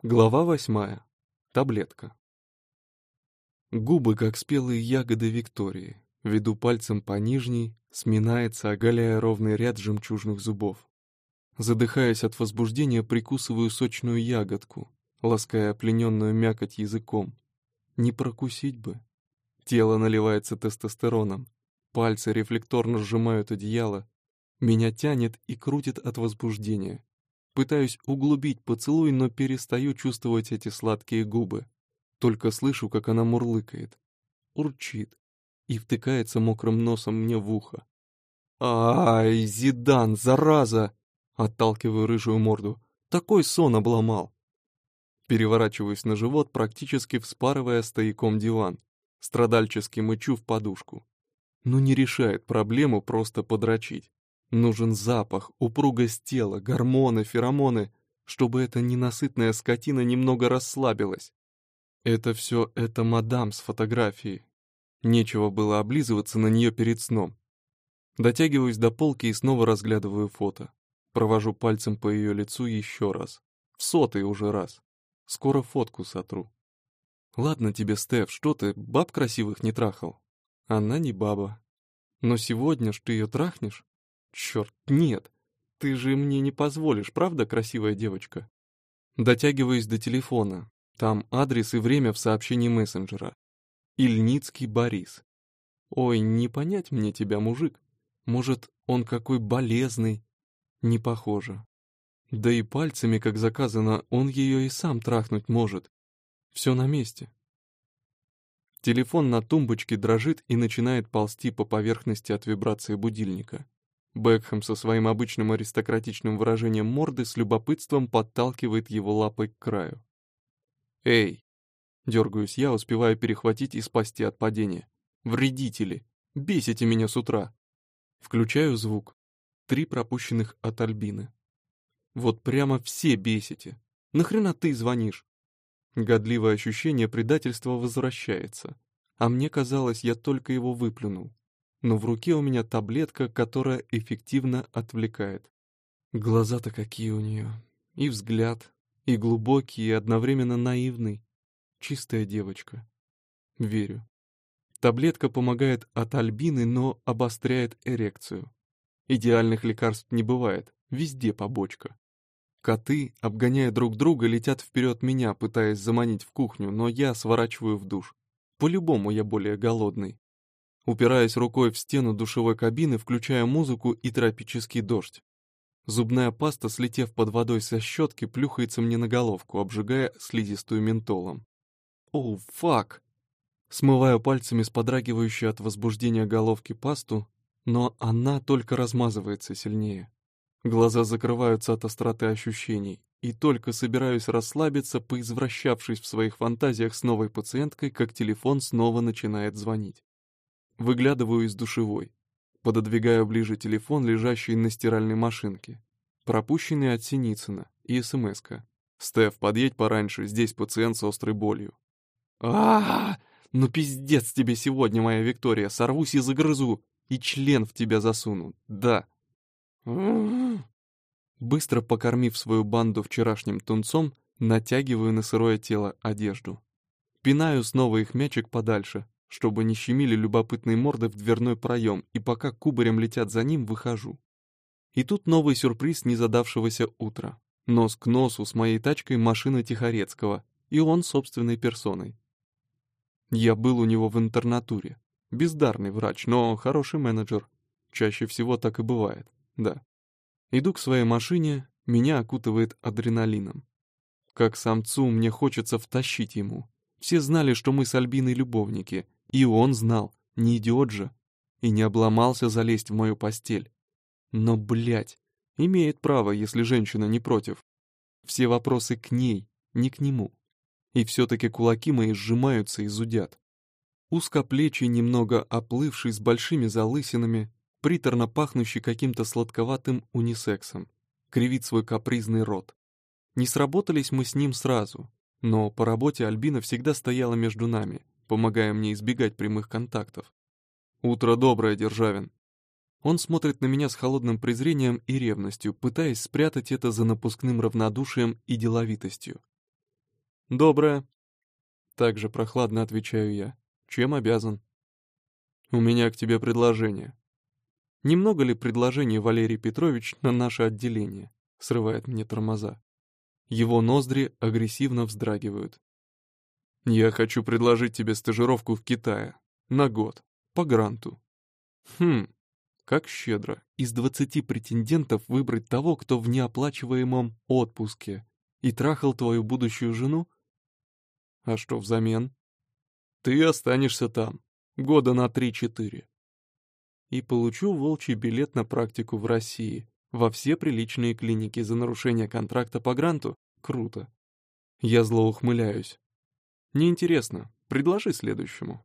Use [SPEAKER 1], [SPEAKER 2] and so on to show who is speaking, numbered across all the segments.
[SPEAKER 1] Глава 8. Таблетка. Губы, как спелые ягоды Виктории. Веду пальцем по нижней, сминается, оголяя ровный ряд жемчужных зубов. Задыхаясь от возбуждения, прикусываю сочную ягодку, лаская оплененную мякоть языком. Не прокусить бы. Тело наливается тестостероном. Пальцы рефлекторно сжимают одеяло. Меня тянет и крутит от возбуждения. Пытаюсь углубить поцелуй, но перестаю чувствовать эти сладкие губы. Только слышу, как она мурлыкает. Урчит. И втыкается мокрым носом мне в ухо. «Ай, Зидан, зараза!» Отталкиваю рыжую морду. Такой сон обломал. Переворачиваюсь на живот, практически вспарывая стояком диван. Страдальчески мычу в подушку. Ну не решает проблему просто подрочить. Нужен запах, упругость тела, гормоны, феромоны, чтобы эта ненасытная скотина немного расслабилась. Это мадам с фотографией. Нечего было облизываться на нее перед сном. Дотягиваюсь до полки и снова разглядываю фото. Провожу пальцем по ее лицу еще раз. В 100-й уже раз. Скоро фотку сотру. Ладно тебе, Стеф, что ты, баб красивых не трахал? Она не баба. Но сегодня ж ты ее трахнешь? Черт, нет. Ты же мне не позволишь, правда, красивая девочка? Дотягиваюсь до телефона. Там адрес и время в сообщении мессенджера. Ильницкий Борис. Ой, не понять мне тебя, мужик. Может, он какой болезный? Не похоже. Да и пальцами, как заказано, он ее и сам трахнуть может. Все на месте. Телефон на тумбочке дрожит и начинает ползти по поверхности от вибрации будильника. Бекхэм со своим обычным аристократичным выражением морды с любопытством подталкивает его лапой к краю. «Эй!» — дергаюсь я, успевая перехватить и спасти от падения. «Вредители! Бесите меня с утра!» Включаю звук. 3 пропущенных от Альбины. «Вот прямо все бесите! Нахрена ты звонишь?» Годливое ощущение предательства возвращается. А мне казалось, я только его выплюнул. Но в руке у меня таблетка, которая эффективно отвлекает. Глаза-то какие у нее. И взгляд, и глубокий, и одновременно наивный. Чистая девочка. Верю. Таблетка помогает от Альбины, но обостряет эрекцию. Идеальных лекарств не бывает, везде побочка. Коты, обгоняя друг друга, летят вперед меня, пытаясь заманить в кухню, но я сворачиваю в душ. По-любому я более голодный. Упираясь рукой в стену душевой кабины, включая музыку и тропический дождь. Зубная паста, слетев под водой со щетки, плюхается мне на головку, обжигая слизистую ментолом. Оу, фак! Смываю пальцами с подрагивающей от возбуждения головки пасту, но она только размазывается сильнее. Глаза закрываются от остроты ощущений, и только собираюсь расслабиться, поизвращавшись в своих фантазиях с новой пациенткой, как телефон снова начинает звонить. Выглядываю из душевой. Пододвигаю ближе телефон, лежащий на стиральной машинке. Пропущенный от Синицына и СМС-ка. «Стеф, подъедь пораньше, здесь пациент с острой болью». а Ну пиздец тебе сегодня, моя Виктория, сорвусь и загрызу, и член в тебя засуну, да. Быстро покормив свою банду вчерашним тунцом, натягиваю на сырое тело одежду. Пинаю снова их мячик подальше, чтобы не щемили любопытные морды в дверной проем, и пока кубарем летят за ним, выхожу. И тут новый сюрприз незадавшегося утра. Нос к носу с моей тачкой машина Тихорецкого, и он собственной персоной. Я был у него в интернатуре. Бездарный врач, но хороший менеджер. Чаще всего так и бывает, да. Иду к своей машине, меня окутывает адреналином. Как самцу мне хочется втащить ему. Все знали, что мы с Альбиной любовники, и он знал, не идиот же, и не обломался залезть в мою постель. Но, блядь, имеет право, если женщина не против. Все вопросы к ней, не к нему. И все-таки кулаки мои сжимаются и зудят. Узкоплечий, немного оплывший, с большими залысинами, приторно пахнущий каким-то сладковатым унисексом, кривит свой капризный рот. Не сработались мы с ним сразу, но по работе Альбина всегда стояла между нами, помогая мне избегать прямых контактов. «Утро доброе, Державин!» Он смотрит на меня с холодным презрением и ревностью, пытаясь спрятать это за напускным равнодушием и деловитостью. «Доброе». Также прохладно отвечаю я. «Чем обязан?» «У меня к тебе предложение». «Немного ли предложений, Валерий Петрович, на наше отделение?» Срывает мне тормоза. Его ноздри агрессивно вздрагивают. «Я хочу предложить тебе стажировку в Китае. На год. По гранту». «Хм, как щедро. Из 20 претендентов выбрать того, кто в неоплачиваемом отпуске. И трахал твою будущую жену? А что взамен? Ты останешься там. Года на 3-4. И получу волчий билет на практику в России. Во все приличные клиники за нарушение контракта по гранту? Круто. Я зло ухмыляюсь. Неинтересно. Предложи следующему.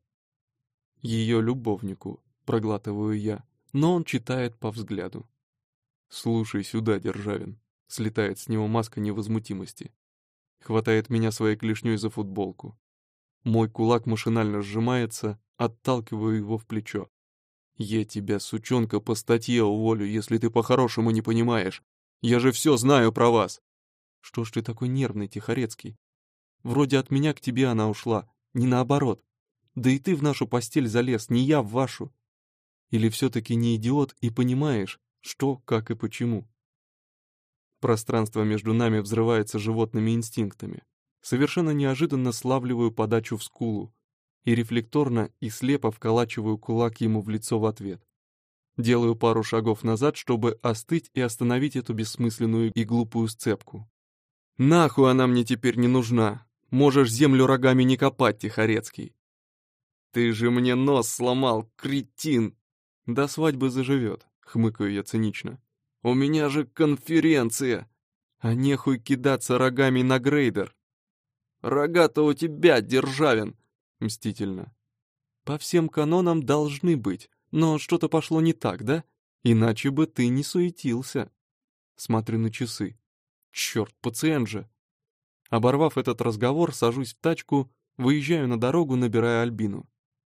[SPEAKER 1] Ее любовнику, проглатываю я, но он читает по взгляду. «Слушай сюда, Державин», — слетает с него маска невозмутимости. Хватает меня своей клешней за футболку. Мой кулак машинально сжимается, отталкиваю его в плечо. «Я тебя, сучонка, по статье уволю, если ты по-хорошему не понимаешь. Я же все знаю про вас!» «Что ж ты такой нервный, Тихорецкий? Вроде от меня к тебе она ушла, не наоборот. Да и ты в нашу постель залез, не я в вашу. Или все-таки не идиот и понимаешь, что, как и почему?» Пространство между нами взрывается животными инстинктами. Совершенно неожиданно славливаю подачу в скулу и рефлекторно и слепо вколачиваю кулак ему в лицо в ответ. Делаю пару шагов назад, чтобы остыть и остановить эту бессмысленную и глупую сцепку. «Нахуй она мне теперь не нужна! Можешь землю рогами не копать, Тихорецкий!» «Ты же мне нос сломал, кретин!» «До свадьбы заживет», — хмыкаю я цинично. «У меня же конференция!» «А нехуй кидаться рогами на грейдер!» «Рога-то у тебя, Державин!» — мстительно. «По всем канонам должны быть, но что-то пошло не так, да? Иначе бы ты не суетился». Смотрю на часы. Черт, пациент же. Оборвав этот разговор, сажусь в тачку, выезжаю на дорогу, набирая Альбину.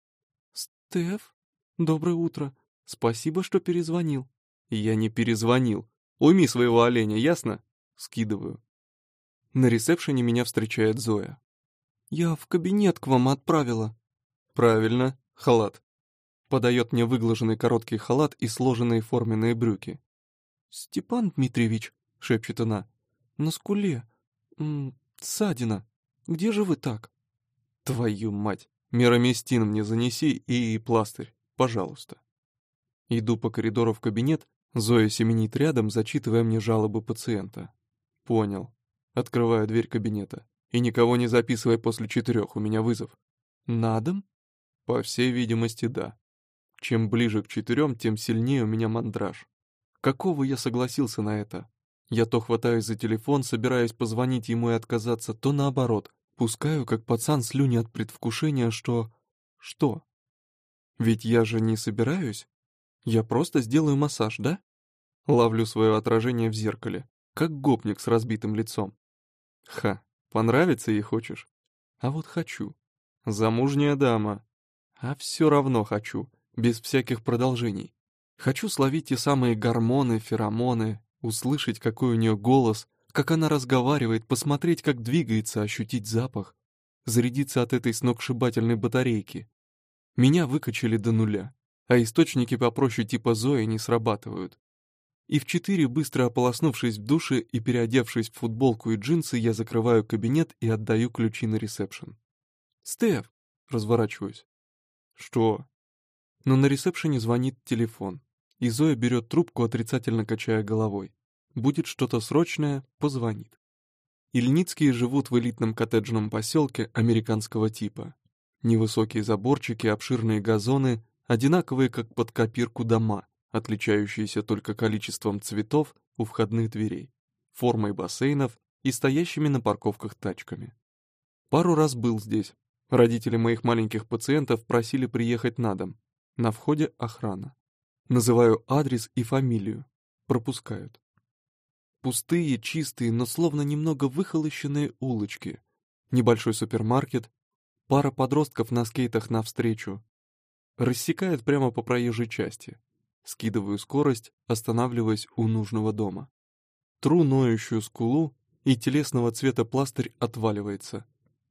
[SPEAKER 1] «Стеф, доброе утро. Спасибо, что перезвонил». «Я не перезвонил. Уйми своего оленя, ясно?» Скидываю. На ресепшене меня встречает Зоя. «Я в кабинет к вам отправила». «Правильно, халат». Подает мне выглаженный короткий халат и сложенные форменные брюки. «Степан Дмитриевич», — шепчет она, — «на скуле. Ссадина. Где же вы так?» «Твою мать! Мироместин мне занеси и пластырь, пожалуйста». Иду по коридору в кабинет, Зоя семенит рядом, зачитывая мне жалобы пациента. «Понял». Открываю дверь кабинета. «И никого не записывай после 4, у меня вызов». «На дом?» «По всей видимости, да. Чем ближе к 4, тем сильнее у меня мандраж. Какого я согласился на это? Я то хватаюсь за телефон, собираюсь позвонить ему и отказаться, то наоборот. Пускаю, как пацан, слюни от предвкушения, что... Что? Ведь я же не собираюсь. Я просто сделаю массаж, да? Ловлю свое отражение в зеркале, как гопник с разбитым лицом. Ха, понравится ей хочешь? А вот хочу. Замужняя дама. А все равно хочу, без всяких продолжений. Хочу словить те самые гормоны, феромоны, услышать, какой у нее голос, как она разговаривает, посмотреть, как двигается, ощутить запах, зарядиться от этой сногсшибательной батарейки. Меня выкачали до нуля, а источники попроще типа Зои не срабатывают. И в 4, быстро ополоснувшись в душе и переодевшись в футболку и джинсы, я закрываю кабинет и отдаю ключи на ресепшн. «Стеф!» — разворачиваюсь. «Что?» Но на ресепшене звонит телефон, и Зоя берет трубку, отрицательно качая головой. Будет что-то срочное — позвонит. Ильницкие живут в элитном коттеджном поселке американского типа. Невысокие заборчики, обширные газоны, одинаковые как под копирку дома, отличающиеся только количеством цветов у входных дверей, формой бассейнов и стоящими на парковках тачками. Пару раз был здесь. Родители моих маленьких пациентов просили приехать на дом. На входе охрана. Называю адрес и фамилию. Пропускают. Пустые, чистые, но словно немного выхолощенные улочки. Небольшой супермаркет. Пара подростков на скейтах навстречу. Рассекает прямо по проезжей части. Скидываю скорость, останавливаясь у нужного дома. Тру ноющую скулу, и телесного цвета пластырь отваливается.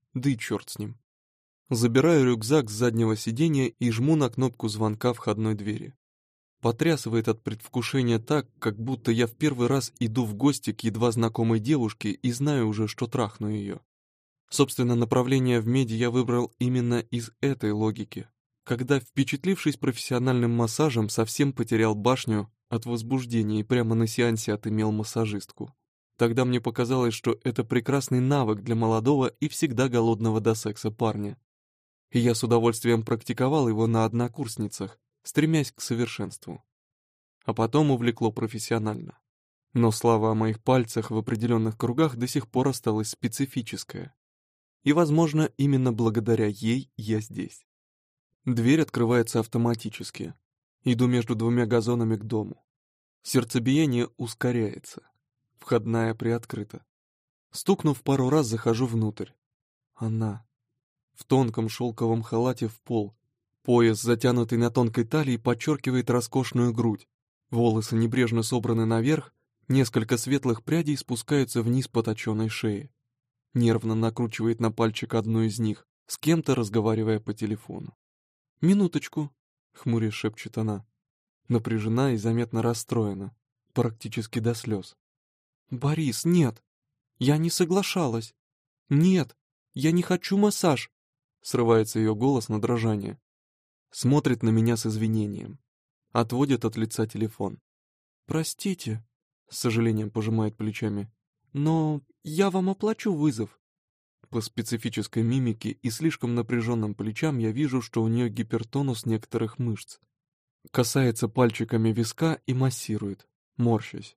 [SPEAKER 1] Да и черт с ним. Забираю рюкзак с заднего сиденья и жму на кнопку звонка входной двери. Потрясывает от предвкушения так, как будто я в первый раз иду в гости к едва знакомой девушке и знаю уже, что трахну ее. Собственно, направление в меди я выбрал именно из этой логики, когда, впечатлившись профессиональным массажем, совсем потерял башню от возбуждения и прямо на сеансе отымел массажистку. Тогда мне показалось, что это прекрасный навык для молодого и всегда голодного до секса парня. И я с удовольствием практиковал его на однокурсницах, стремясь к совершенству. А потом увлекло профессионально. Но слава о моих пальцах в определенных кругах до сих пор осталась специфическая. И, возможно, именно благодаря ей я здесь. Дверь открывается автоматически. Иду между двумя газонами к дому. Сердцебиение ускоряется. Входная приоткрыта. Стукнув пару раз, захожу внутрь. Она. В тонком шелковом халате в пол. Пояс, затянутый на тонкой талии, подчеркивает роскошную грудь. Волосы небрежно собраны наверх, несколько светлых прядей спускаются вниз по точенной шее. Нервно накручивает на пальчик одну из них, с кем-то разговаривая по телефону. «Минуточку», — хмурясь шепчет она. Напряжена и заметно расстроена, практически до слез. «Борис, нет! Я не соглашалась! Нет! Я не хочу массаж!» Срывается ее голос на дрожание. Смотрит на меня с извинением. Отводит от лица телефон. «Простите», — с сожалением пожимает плечами, «но я вам оплачу вызов». По специфической мимике и слишком напряженным плечам я вижу, что у нее гипертонус некоторых мышц. Касается пальчиками виска и массирует, морщась.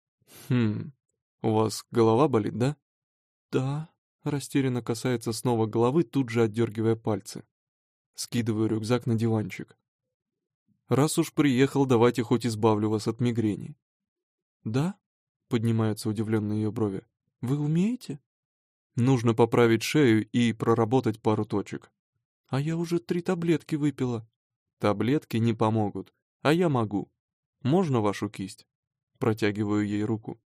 [SPEAKER 1] «У вас голова болит, да?» «Да», — растерянно касается снова головы, тут же отдергивая пальцы. Скидываю рюкзак на диванчик. «Раз уж приехал, давайте хоть избавлю вас от мигрени». «Да?» — поднимаются удивленные ее брови. «Вы умеете?» «Нужно поправить шею и проработать пару точек». «А я уже 3 таблетки выпила». «Таблетки не помогут, а я могу. Можно вашу кисть?» Протягиваю ей руку.